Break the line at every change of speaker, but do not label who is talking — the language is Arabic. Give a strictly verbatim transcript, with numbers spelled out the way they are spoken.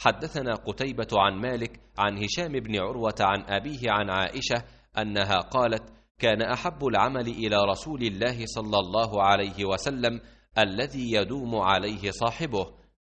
حدثنا قتيبة عن مالك عن هشام بن عروة عن أبيه عن عائشة أنها قالت: كان أحب العمل إلى رسول الله صلى الله عليه وسلم الذي يدوم عليه صاحبه،